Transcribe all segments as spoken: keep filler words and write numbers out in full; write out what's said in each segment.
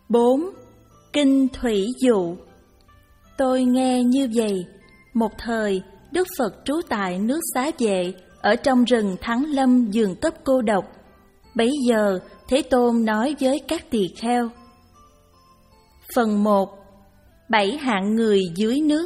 bốn. Kinh Thủy Dụ. Tôi nghe như vậy, một thời Đức Phật trú tại nước Xá Vệ, ở trong rừng Thắng Lâm vườn cấp cô độc. Bấy giờ Thế Tôn nói với các tỳ kheo. Phần một. Bảy hạng người dưới nước.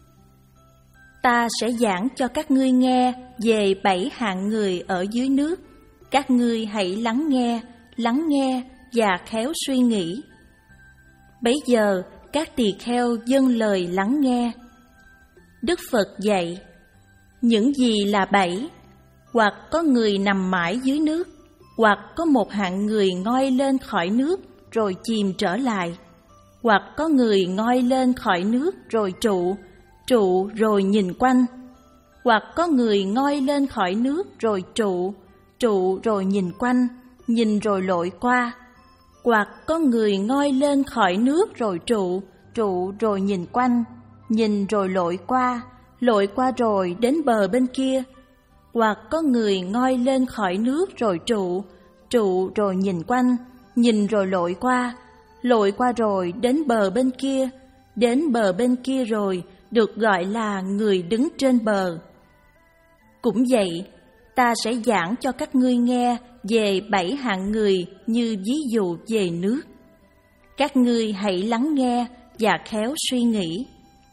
Ta sẽ giảng cho các ngươi nghe về bảy hạng người ở dưới nước. Các ngươi hãy lắng nghe, lắng nghe và khéo suy nghĩ. Bấy giờ các tỳ kheo dâng lời lắng nghe. Đức Phật dạy, những gì là bảy? Hoặc có người nằm mãi dưới nước, hoặc có một hạng người ngoi lên khỏi nước rồi chìm trở lại, hoặc có người ngoi lên khỏi nước rồi trụ, trụ rồi nhìn quanh, hoặc có người ngoi lên khỏi nước rồi trụ, trụ rồi nhìn quanh, nhìn rồi lội qua, hoặc có người ngoi lên khỏi nước rồi trụ, trụ rồi nhìn quanh, nhìn rồi lội qua, lội qua rồi đến bờ bên kia, hoặc có người ngoi lên khỏi nước rồi trụ, trụ rồi nhìn quanh, nhìn rồi lội qua, lội qua rồi đến bờ bên kia, đến bờ bên kia rồi được gọi là người đứng trên bờ. Cũng vậy, ta sẽ giảng cho các ngươi nghe về bảy hạng người như ví dụ về nước. Các ngươi hãy lắng nghe và khéo suy nghĩ.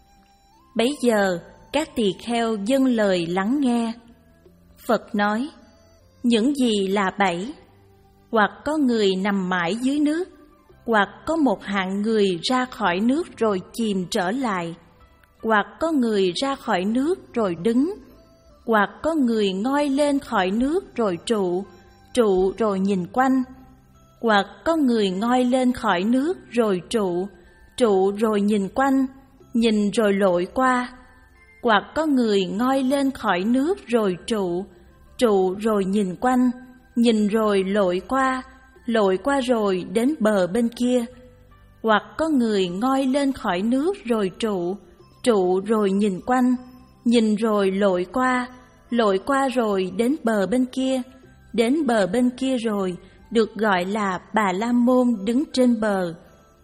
Bấy giờ các tỳ kheo dâng lời lắng nghe. Phật nói, những gì là bảy? Hoặc có người nằm mãi dưới nước, hoặc có một hạng người ra khỏi nước rồi chìm trở lại, hoặc có người ra khỏi nước rồi đứng, hoặc có người ngoi lên khỏi nước rồi trụ, trụ rồi nhìn quanh, hoặc có người ngoi lên khỏi nước rồi trụ, trụ rồi nhìn quanh, nhìn rồi lội qua, hoặc có người ngoi lên khỏi nước rồi trụ, trụ rồi nhìn quanh, nhìn rồi lội qua, lội qua rồi đến bờ bên kia, hoặc có người ngoi lên khỏi nước rồi trụ, trụ rồi nhìn quanh, nhìn rồi lội qua, lội qua rồi đến bờ bên kia, đến bờ bên kia rồi được gọi là Bà La Môn đứng trên bờ.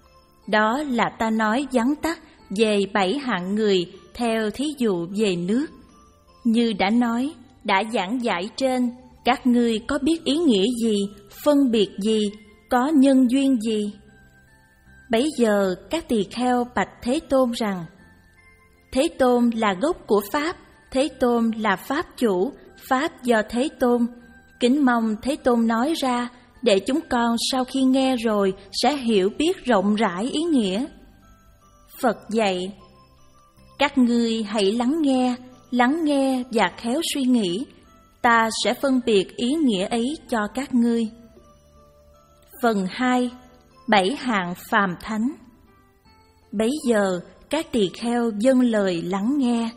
Đó là ta nói vắn tắt về bảy hạng người theo thí dụ về nước. Như đã nói, đã giảng giải trên, các ngươi có biết ý nghĩa gì, phân biệt gì, có nhân duyên gì? Bấy giờ các tỳ kheo bạch Thế Tôn rằng, Thế Tôn là gốc của Pháp, Thế Tôn là Pháp chủ, Pháp do Thế Tôn. Kính mong Thế Tôn nói ra, để chúng con sau khi nghe rồi sẽ hiểu biết rộng rãi ý nghĩa. Phật dạy, các ngươi hãy lắng nghe, lắng nghe và khéo suy nghĩ. Ta sẽ phân biệt ý nghĩa ấy cho các ngươi. Phần hai. Bảy hạng phàm thánh. Bấy giờ các tỳ kheo dâng lời lắng nghe.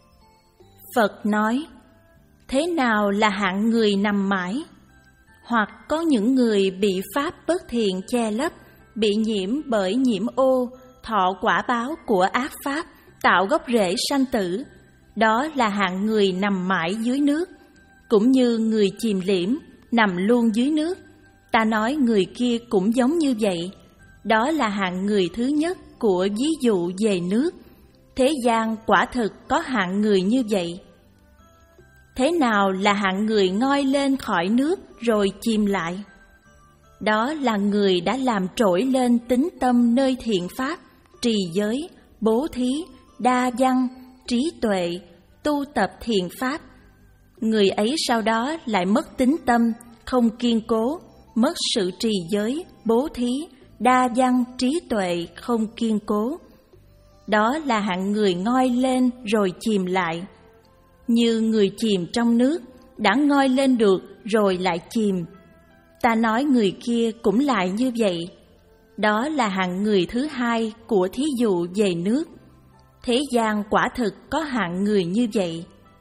Phật nói, thế nào là hạng người nằm mãi? Hoặc có những người bị pháp bất thiện che lấp, bị nhiễm bởi nhiễm ô, thọ quả báo của ác pháp, tạo gốc rễ sanh tử. Đó là hạng người nằm mãi dưới nước, cũng như người chìm liễm, nằm luôn dưới nước. Ta nói người kia cũng giống như vậy. Đó là hạng người thứ nhất của ví dụ về nước. Thế gian quả thực có hạng người như vậy. Thế nào là hạng người ngoi lên khỏi nước rồi chìm lại? Đó là người đã làm trỗi lên tín tâm nơi thiện pháp, trì giới, bố thí, đa văn, trí tuệ, tu tập thiện pháp. Người ấy sau đó lại mất tín tâm, không kiên cố, mất sự trì giới, bố thí, đa văn, trí tuệ, không kiên cố. Đó là hạng người ngoi lên rồi chìm lại. Như người chìm trong nước, đã ngoi lên được rồi lại chìm. Ta nói người kia cũng lại như vậy. Đó là hạng người thứ hai của thí dụ về nước. Thế gian quả thực có hạng người như vậy.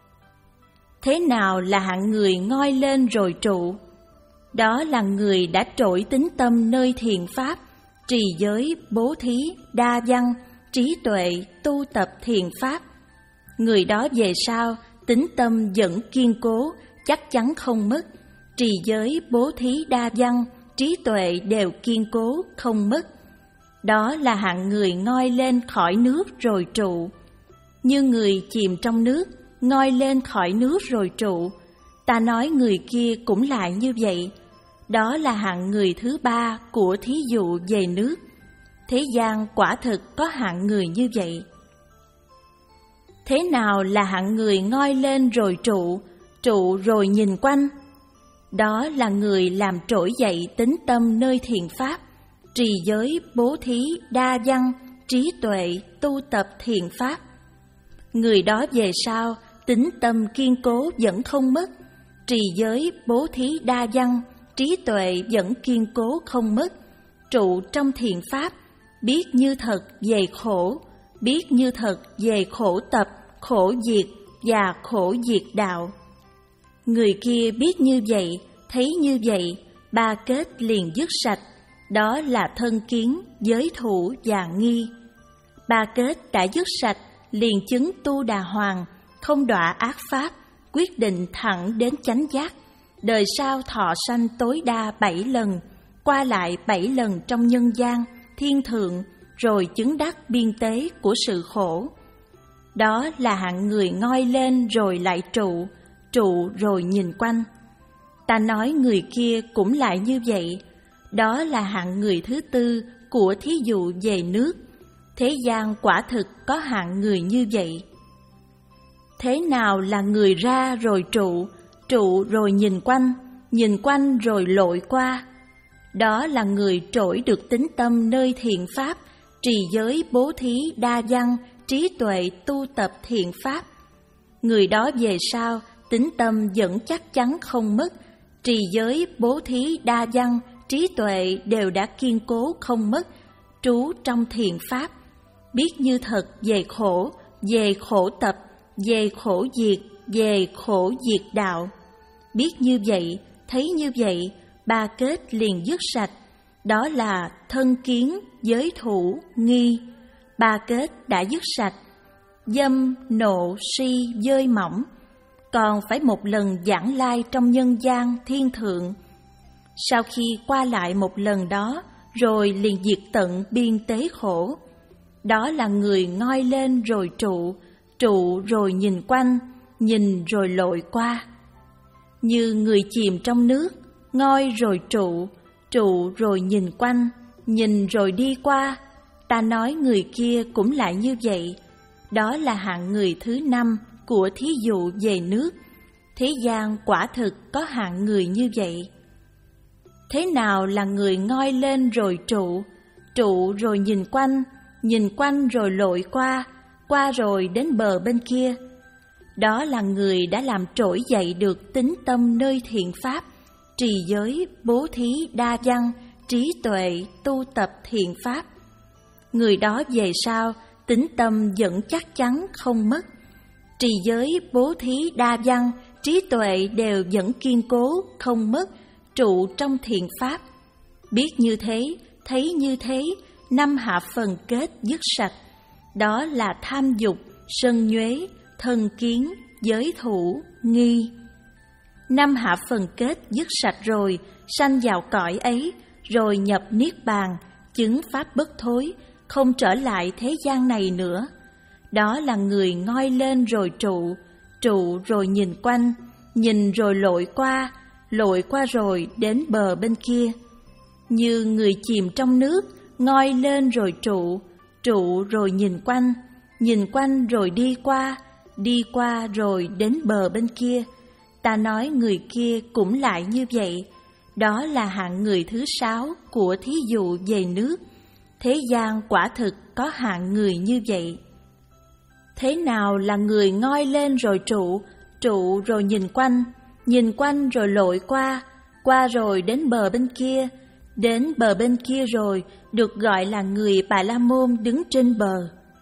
Thế nào là hạng người ngoi lên rồi trụ? Đó là người đã trỗi tín tâm nơi thiện pháp, trì giới, bố thí, đa văn, trí tuệ, tu tập thiện pháp. Người đó về sau, tín tâm vẫn kiên cố, chắc chắn không mất. Trì giới, bố thí, đa văn, trí tuệ đều kiên cố, không mất. đó là hạng người ngoi lên khỏi nước rồi trụ. Như người chìm trong nước, ngoi lên khỏi nước rồi trụ, ta nói người kia cũng lại như vậy. Đó là hạng người thứ ba của thí dụ về nước. Thế gian quả thực có hạng người như vậy. Thế nào là hạng người ngoi lên rồi trụ, trụ rồi nhìn quanh? Đó là người làm trỗi dậy tính tâm nơi thiện pháp, trì giới, bố thí, đa văn, trí tuệ, tu tập thiện pháp. Người đó về sau, tính tâm kiên cố vẫn không mất, trì giới, bố thí, đa văn, trí tuệ vẫn kiên cố không mất, trụ trong thiện pháp, biết như thật về khổ, biết như thật về khổ tập, khổ diệt và khổ diệt đạo. Người kia biết như vậy, thấy như vậy, ba kết liền dứt sạch, đó là thân kiến, giới thủ và nghi. Ba kết đã dứt sạch, liền chứng tu đà hoàng, không đọa ác pháp, quyết định thẳng đến chánh giác. Đời sau thọ sanh tối đa bảy lần, qua lại bảy lần trong nhân gian, thiên thượng, rồi chứng đắc biên tế của sự khổ. Đó là hạng người ngoi lên rồi lại trụ, trụ rồi nhìn quanh. Ta nói người kia cũng lại như vậy. Đó là hạng người thứ tư của thí dụ về nước. Thế gian quả thực có hạng người như vậy. Thế nào là người ra rồi trụ, trụ rồi nhìn quanh, nhìn quanh rồi lội qua? Đó là người trỗi được tính tâm nơi thiện pháp, trì giới, bố thí, đa văn, trí tuệ, tu tập thiện pháp. Người đó về sau, tính tâm vẫn chắc chắn không mất, trì giới, bố thí, đa văn, trí tuệ đều đã kiên cố không mất, trú trong thiện pháp, biết như thật về khổ, về khổ tập, về khổ diệt, về khổ diệt đạo. Biết như vậy, thấy như vậy, ba kết liền dứt sạch, đó là thân kiến, giới thủ, nghi. Ba kết đã dứt sạch, dâm, nộ, si, dơi mỏng, còn phải một lần vãng lai trong nhân gian thiên thượng. Sau khi qua lại một lần đó, rồi liền diệt tận biên tế khổ. Đó là người ngoi lên rồi trụ, trụ rồi nhìn quanh, nhìn rồi lội qua. Như người chìm trong nước, ngoi rồi trụ, trụ rồi nhìn quanh, nhìn rồi đi qua. Ta nói người kia cũng lại như vậy. Đó là hạng người thứ năm của thí dụ về nước. Thế gian quả thực có hạng người như vậy. Thế nào là người ngoi lên rồi trụ, trụ rồi nhìn quanh, nhìn quanh rồi lội qua, qua rồi đến bờ bên kia? Đó là người đã làm trỗi dậy được tính tâm nơi thiện pháp, trì giới, bố thí, đa văn, trí tuệ, tu tập thiện pháp. Người đó về sau, tính tâm vẫn chắc chắn không mất, trì giới, bố thí, đa văn, trí tuệ đều vẫn kiên cố không mất, trụ trong thiện pháp. Biết như thế, thấy như thế, năm hạ phần kết dứt sạch. Đó là tham dục, sân nhuế, thân kiến, giới thủ, nghi. Năm hạ phần kết dứt sạch rồi, sanh vào cõi ấy, rồi nhập niết bàn, chứng pháp bất thối, không trở lại thế gian này nữa. Đó là người ngoi lên rồi trụ, trụ rồi nhìn quanh, nhìn rồi lội qua, lội qua rồi đến bờ bên kia. Như người chìm trong nước, ngoi lên rồi trụ, trụ rồi nhìn quanh, nhìn quanh rồi đi qua, đi qua rồi đến bờ bên kia. Ta nói người kia cũng lại như vậy. Đó là hạng người thứ sáu của thí dụ về nước. Thế gian quả thực có hạng người như vậy. Thế nào là người ngoi lên rồi trụ, trụ rồi nhìn quanh, nhìn quanh rồi lội qua, qua rồi đến bờ bên kia, đến bờ bên kia rồi được gọi là người Bà La Môn đứng trên bờ.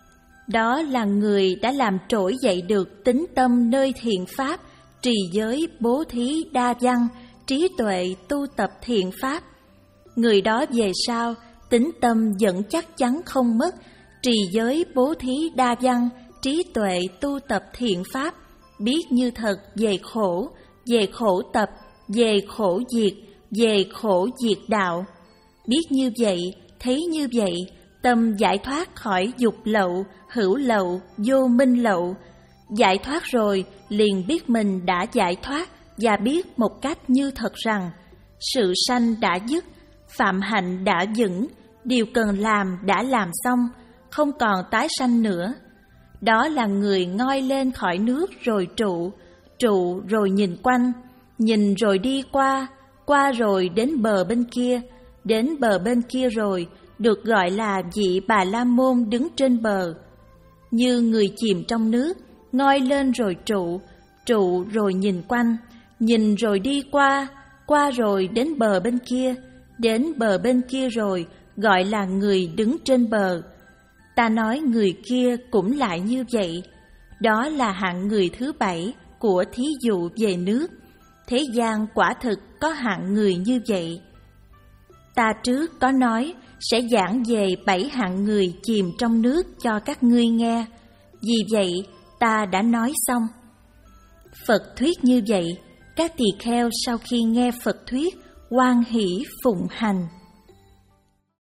Đó là người đã làm trỗi dậy được tính tâm nơi thiện pháp, trì giới, bố thí, đa văn, trí tuệ, tu tập thiện pháp. Người đó về sau, tính tâm vẫn chắc chắn không mất, trì giới, bố thí, đa văn, trí tuệ, tu tập thiện pháp, biết như thật về khổ, về khổ tập, về khổ diệt, về khổ diệt đạo. Biết như vậy, thấy như vậy, tâm giải thoát khỏi dục lậu, hữu lậu, vô minh lậu. Giải thoát rồi liền biết mình đã giải thoát và biết một cách như thật rằng sự sanh đã dứt, phạm hạnh đã vững, điều cần làm đã làm xong, không còn tái sanh nữa. Đó là người ngoi lên khỏi nước rồi trụ, trụ rồi nhìn quanh, nhìn rồi đi qua, qua rồi đến bờ bên kia, đến bờ bên kia rồi được gọi là vị Bà La Môn đứng trên bờ. Như người chìm trong nước, ngoi lên rồi trụ, trụ rồi nhìn quanh, nhìn rồi đi qua, qua rồi đến bờ bên kia, đến bờ bên kia rồi gọi là người đứng trên bờ. Ta nói người kia cũng lại như vậy. Đó là hạng người thứ bảy của thí dụ về nước. Thế gian quả thực có hạng người như vậy. Ta trước có nói sẽ giảng về bảy hạng người chìm trong nước cho các ngươi nghe. Vì vậy ta đã nói xong. Phật thuyết như vậy, các tỳ kheo sau khi nghe Phật thuyết hoan hỷ phụng hành.